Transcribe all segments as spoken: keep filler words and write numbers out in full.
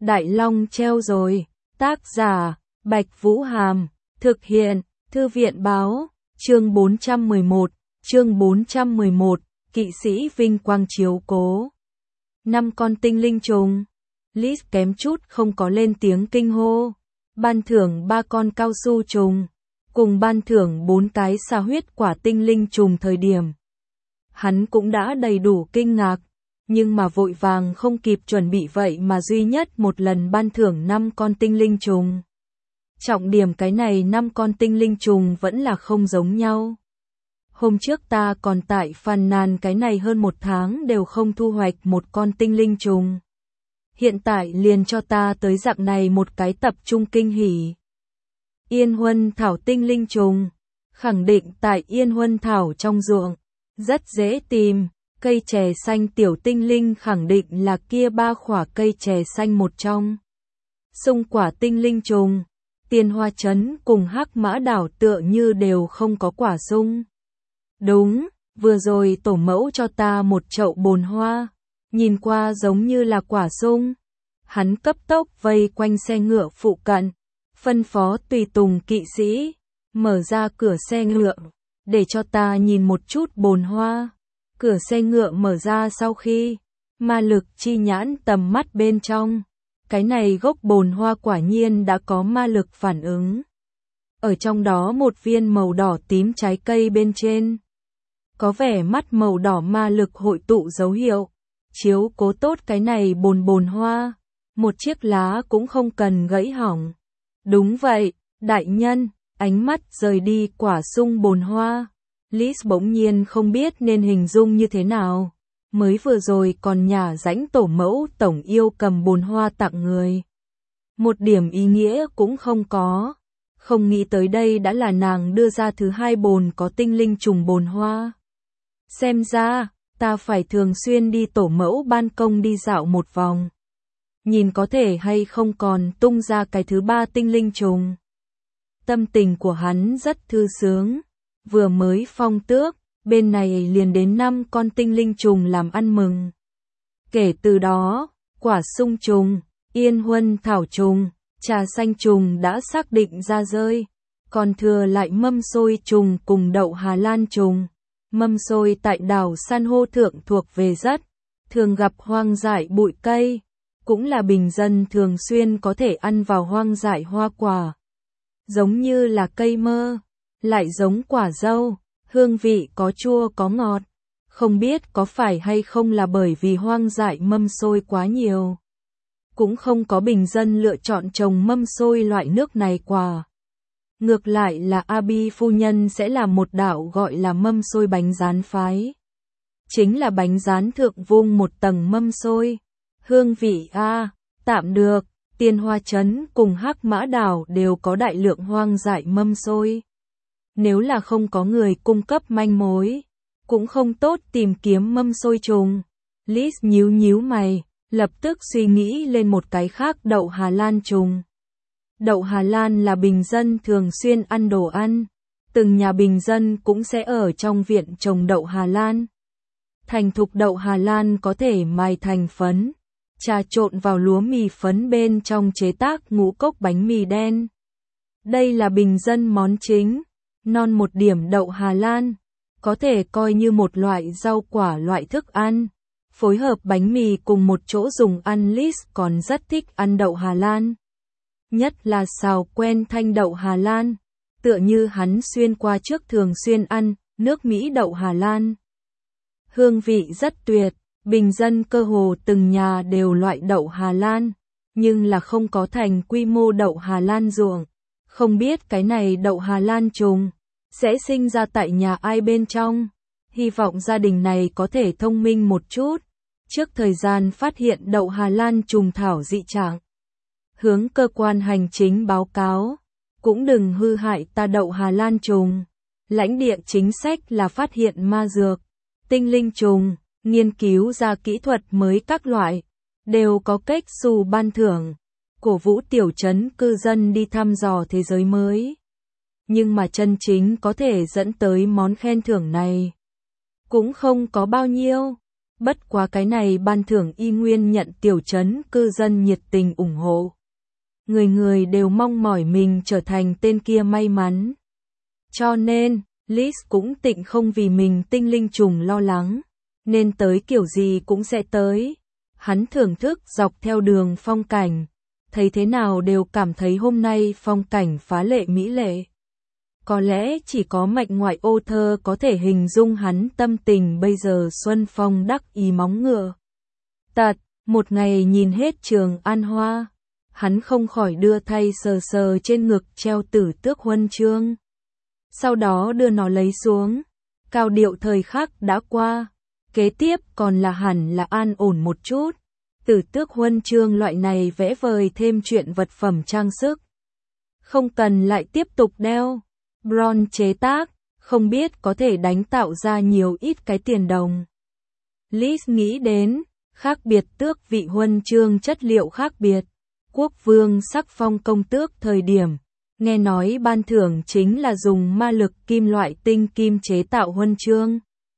Đại Long treo rồi. Tác giả, Bạch Vũ Hàm. Thực hiện, Thư viện Báo. Chương bốn trăm mười một. Chương bốn trăm mười một. Kỵ sĩ vinh quang chiếu cố. Năm con tinh linh trùng. Liz kém chút không có lên tiếng kinh hô. Ban thưởng ba con cao su trùng. Cùng ban thưởng bốn cái xà huyết quả tinh linh trùng thời điểm. Hắn cũng đã đầy đủ kinh ngạc. Nhưng mà vội vàng không kịp chuẩn bị vậy mà duy nhất một lần ban thưởng năm con tinh linh trùng. Trọng điểm cái này năm con tinh linh trùng vẫn là không giống nhau. Hôm trước ta còn tại phàn nàn cái này hơn một tháng đều không thu hoạch một con tinh linh trùng. Hiện tại liền cho ta tới dạng này một cái tập trung kinh hỉ. Yên huân thảo tinh linh trùng. Khẳng định tại yên huân thảo trong ruộng. Rất dễ tìm. Cây chè xanh tiểu tinh linh khẳng định là kia ba khỏa cây chè xanh một trong. Sung quả tinh linh trùng. Tiên Hoa Trấn cùng Hắc Mã Đảo tựa như đều không có quả sung. Đúng, vừa rồi tổ mẫu cho ta một chậu bồn hoa. Nhìn qua giống như là quả sung. Hắn cấp tốc vây quanh xe ngựa phụ cận. Phân phó tùy tùng kỵ sĩ. Mở ra cửa xe ngựa. Để cho ta nhìn một chút bồn hoa. Cửa xe ngựa mở ra sau khi. Ma lực chi nhãn tầm mắt bên trong. Cái này gốc bồn hoa quả nhiên đã có ma lực phản ứng. Ở trong đó một viên màu đỏ tím trái cây bên trên. Có vẻ mắt màu đỏ ma lực hội tụ dấu hiệu. Chiếu cố tốt cái này bồn bồn hoa. Một chiếc lá cũng không cần gãy hỏng. Đúng vậy, đại nhân, ánh mắt rời đi quả sung bồn hoa. Liz bỗng nhiên không biết nên hình dung như thế nào. Mới vừa rồi còn nhả rãnh tổ mẫu tổng yêu cầm bồn hoa tặng người. Một điểm ý nghĩa cũng không có. Không nghĩ tới đây đã là nàng đưa ra thứ hai bồn có tinh linh trùng bồn hoa. Xem ra, ta phải thường xuyên đi tổ mẫu ban công đi dạo một vòng. Nhìn có thể hay không còn tung ra cái thứ ba tinh linh trùng. Tâm tình của hắn rất thư sướng. Vừa mới phong tước, bên này liền đến năm con tinh linh trùng làm ăn mừng. Kể từ đó, quả sung trùng, yên huân thảo trùng, trà xanh trùng đã xác định ra rơi. Còn thừa lại mâm xôi trùng cùng đậu Hà Lan trùng. Mâm xôi tại đảo san hô thượng thuộc về rất, thường gặp hoang dại bụi cây. Cũng là bình dân thường xuyên có thể ăn vào hoang dại hoa quả. Giống như là cây mơ. Lại giống quả dâu, hương vị có chua có ngọt. Không biết có phải hay không là bởi vì hoang dại mâm xôi quá nhiều. Cũng không có bình dân lựa chọn trồng mâm xôi loại nước này quả. Ngược lại là Abi phu nhân sẽ làm một đạo gọi là mâm xôi bánh rán phái. Chính là bánh rán thượng vung một tầng mâm xôi. Hương vị a, tạm được, Tiên Hoa Trấn cùng Hắc Mã Đảo đều có đại lượng hoang dại mâm xôi. Nếu là không có người cung cấp manh mối, cũng không tốt tìm kiếm mâm xôi trùng. Liz nhíu nhíu mày, lập tức suy nghĩ lên một cái khác đậu Hà Lan trùng. Đậu Hà Lan là bình dân thường xuyên ăn đồ ăn. Từng nhà bình dân cũng sẽ ở trong viện trồng đậu Hà Lan. Thành thục đậu Hà Lan có thể mài thành phấn, trà trộn vào lúa mì phấn bên trong chế tác ngũ cốc bánh mì đen. Đây là bình dân món chính. Non một điểm đậu Hà Lan, có thể coi như một loại rau quả loại thức ăn. Phối hợp bánh mì cùng một chỗ dùng ăn. Liz còn rất thích ăn đậu Hà Lan. Nhất là xào quen thanh đậu Hà Lan. Tựa như hắn xuyên qua trước thường xuyên ăn, nước Mỹ đậu Hà Lan. Hương vị rất tuyệt, bình dân cơ hồ từng nhà đều loại đậu Hà Lan. Nhưng là không có thành quy mô đậu Hà Lan ruộng. Không biết cái này đậu Hà Lan trùng sẽ sinh ra tại nhà ai bên trong. Hy vọng gia đình này có thể thông minh một chút. Trước thời gian phát hiện đậu Hà Lan trùng thảo dị trạng. Hướng cơ quan hành chính báo cáo. Cũng đừng hư hại ta đậu Hà Lan trùng. Lãnh địa chính sách là phát hiện ma dược, tinh linh trùng, nghiên cứu ra kỹ thuật mới các loại. Đều có cách xù ban thưởng. Cổ vũ tiểu trấn cư dân đi thăm dò thế giới mới. Nhưng mà chân chính có thể dẫn tới món khen thưởng này cũng không có bao nhiêu. Bất quá cái này ban thưởng y nguyên nhận tiểu trấn cư dân nhiệt tình ủng hộ. Người người đều mong mỏi mình trở thành tên kia may mắn. Cho nên, Liz cũng tịnh không vì mình tinh linh trùng lo lắng, nên tới kiểu gì cũng sẽ tới. Hắn thưởng thức dọc theo đường phong cảnh, thấy thế nào đều cảm thấy hôm nay phong cảnh phá lệ mỹ lệ. Có lẽ chỉ có mạch ngoại ô thơ có thể hình dung hắn tâm tình bây giờ xuân phong đắc ý móng ngựa. Tật, một ngày nhìn hết Trường An hoa, hắn không khỏi đưa tay sờ sờ trên ngực treo Tử Tước huân chương. Sau đó đưa nó lấy xuống, cao điệu thời khắc đã qua, kế tiếp còn là hẳn là an ổn một chút. Tử Tước huân chương loại này vẽ vời thêm chuyện vật phẩm trang sức. Không cần lại tiếp tục đeo. Bron chế tác, không biết có thể đánh tạo ra nhiều ít cái tiền đồng. Liz nghĩ đến, khác biệt tước vị huân chương chất liệu khác biệt. Quốc vương sắc phong công tước thời điểm, nghe nói ban thưởng chính là dùng ma lực kim loại tinh kim chế tạo huân chương.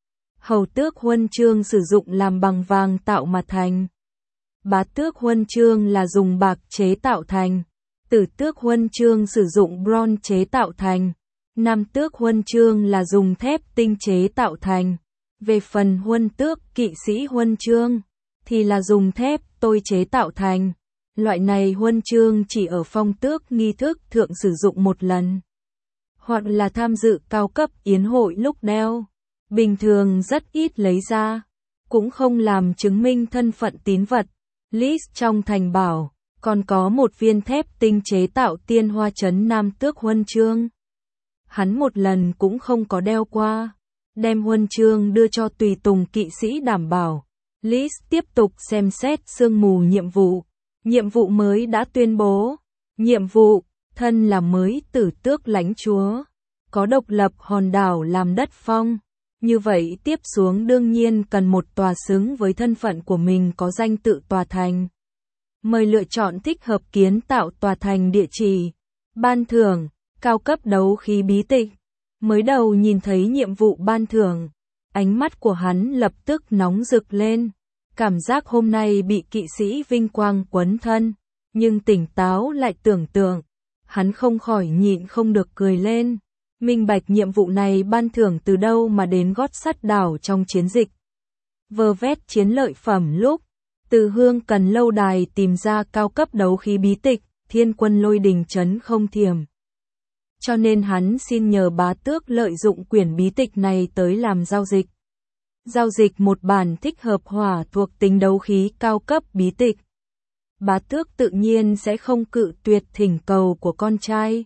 Hầu tước huân chương sử dụng làm bằng vàng tạo mà thành. Bá tước huân chương là dùng bạc chế tạo thành. Tử tước huân chương sử dụng bron chế tạo thành. Nam tước huân chương là dùng thép tinh chế tạo thành. Về phần huân tước kỵ sĩ huân chương, thì là dùng thép tôi chế tạo thành. Loại này huân chương chỉ ở phong tước nghi thức thượng sử dụng một lần. Hoặc là tham dự cao cấp yến hội lúc đeo. Bình thường rất ít lấy ra. Cũng không làm chứng minh thân phận tín vật. Liz trong thành bảo, còn có một viên thép tinh chế tạo tiên hoa chấn nam tước huân chương. Hắn một lần cũng không có đeo qua. Đem huân chương đưa cho tùy tùng kỵ sĩ đảm bảo. Liz tiếp tục xem xét sương mù nhiệm vụ. Nhiệm vụ mới đã tuyên bố. Nhiệm vụ, thân là mới Tử Tước lãnh chúa. Có độc lập hòn đảo làm đất phong. Như vậy tiếp xuống đương nhiên cần một tòa xứng với thân phận của mình có danh tự tòa thành. Mời lựa chọn thích hợp kiến tạo tòa thành địa chỉ. Ban thưởng, cao cấp đấu khí bí tịch. Mới đầu nhìn thấy nhiệm vụ ban thưởng, ánh mắt của hắn lập tức nóng rực lên. Cảm giác hôm nay bị kỵ sĩ vinh quang quấn thân, nhưng tỉnh táo lại tưởng tượng, hắn không khỏi nhịn không được cười lên. Minh bạch nhiệm vụ này ban thưởng từ đâu mà đến gót sắt đảo trong chiến dịch. Vơ vét chiến lợi phẩm lúc, từ Hương Cần lâu đài tìm ra cao cấp đấu khí bí tịch, Thiên Quân Lôi Đình Trấn Không Thiểm. Cho nên hắn xin nhờ bá tước lợi dụng quyển bí tịch này tới làm giao dịch. Giao dịch một bản thích hợp hỏa thuộc tính đấu khí cao cấp bí tịch. Bá tước tự nhiên sẽ không cự tuyệt thỉnh cầu của con trai.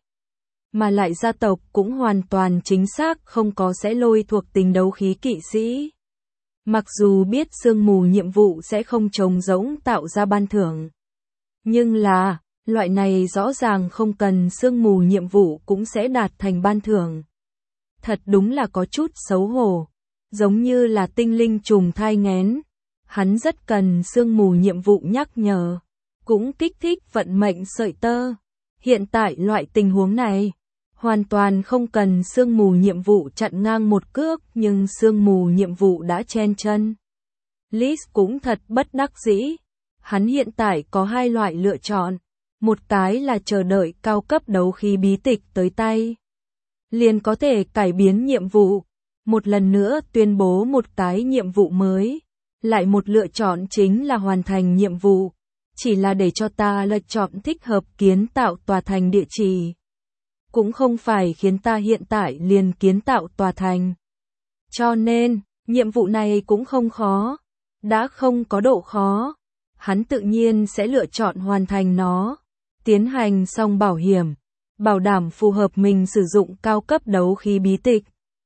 Mà lại gia tộc cũng hoàn toàn chính xác không có sẽ lôi thuộc tính đấu khí kỵ sĩ. Mặc dù biết sương mù nhiệm vụ sẽ không trống rỗng tạo ra ban thưởng. Nhưng là, loại này rõ ràng không cần sương mù nhiệm vụ cũng sẽ đạt thành ban thưởng. Thật đúng là có chút xấu hổ. Giống như là tinh linh trùng thai nghén. Hắn rất cần sương mù nhiệm vụ nhắc nhở. Cũng kích thích vận mệnh sợi tơ. Hiện tại loại tình huống này, hoàn toàn không cần sương mù nhiệm vụ chặn ngang một cước, nhưng sương mù nhiệm vụ đã chen chân. Liz cũng thật bất đắc dĩ. Hắn hiện tại có hai loại lựa chọn. Một cái là chờ đợi cao cấp đấu khí bí tịch tới tay. Liền có thể cải biến nhiệm vụ. Một lần nữa tuyên bố một cái nhiệm vụ mới. Lại một lựa chọn chính là hoàn thành nhiệm vụ. Chỉ là để cho ta lựa chọn thích hợp kiến tạo tòa thành địa chỉ. Cũng không phải khiến ta hiện tại liền kiến tạo tòa thành. Cho nên, nhiệm vụ này cũng không khó. Đã không có độ khó. Hắn tự nhiên sẽ lựa chọn hoàn thành nó. Tiến hành xong bảo hiểm. Bảo đảm phù hợp mình sử dụng cao cấp đấu khí bí tịch.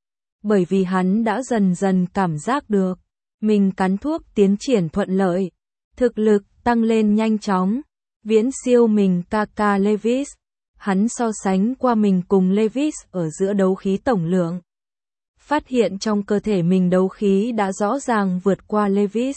Bởi vì hắn đã dần dần cảm giác được. Mình cắn thuốc tiến triển thuận lợi. Thực lực tăng lên nhanh chóng. Viễn siêu mình Kaka Levis. Hắn so sánh qua mình cùng Levis ở giữa đấu khí tổng lượng. Phát hiện trong cơ thể mình đấu khí đã rõ ràng vượt qua Levis.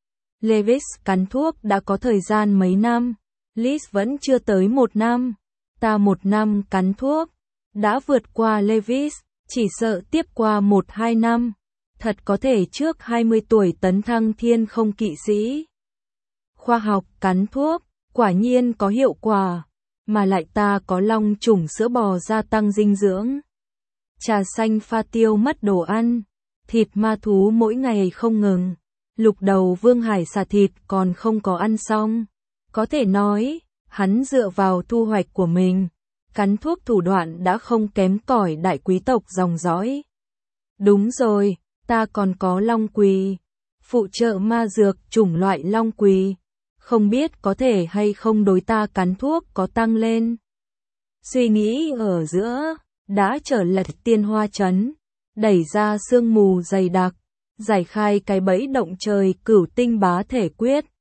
Levis cắn thuốc đã có thời gian mấy năm. Liz vẫn chưa tới một năm. Ta một năm cắn thuốc. Đã vượt qua Levis. Chỉ sợ tiếp qua một hai năm. thật có thể trước hai mươi tuổi tấn thăng thiên không kỵ sĩ. Khoa học cắn thuốc, quả nhiên có hiệu quả, mà lại ta có long trùng sữa bò gia tăng dinh dưỡng. Trà xanh pha tiêu mất đồ ăn, thịt ma thú mỗi ngày không ngừng. Lục đầu Vương Hải xà thịt còn không có ăn xong. Có thể nói, hắn dựa vào thu hoạch của mình, cắn thuốc thủ đoạn đã không kém cỏi đại quý tộc dòng dõi. Đúng rồi, ta còn có long quỳ, phụ trợ ma dược chủng loại long quỳ, không biết có thể hay không đối ta cắn thuốc có tăng lên. Suy nghĩ ở giữa, đã trở lật tiên hoa trấn, đẩy ra sương mù dày đặc, giải khai cái bẫy động trời cửu tinh bá thể quyết.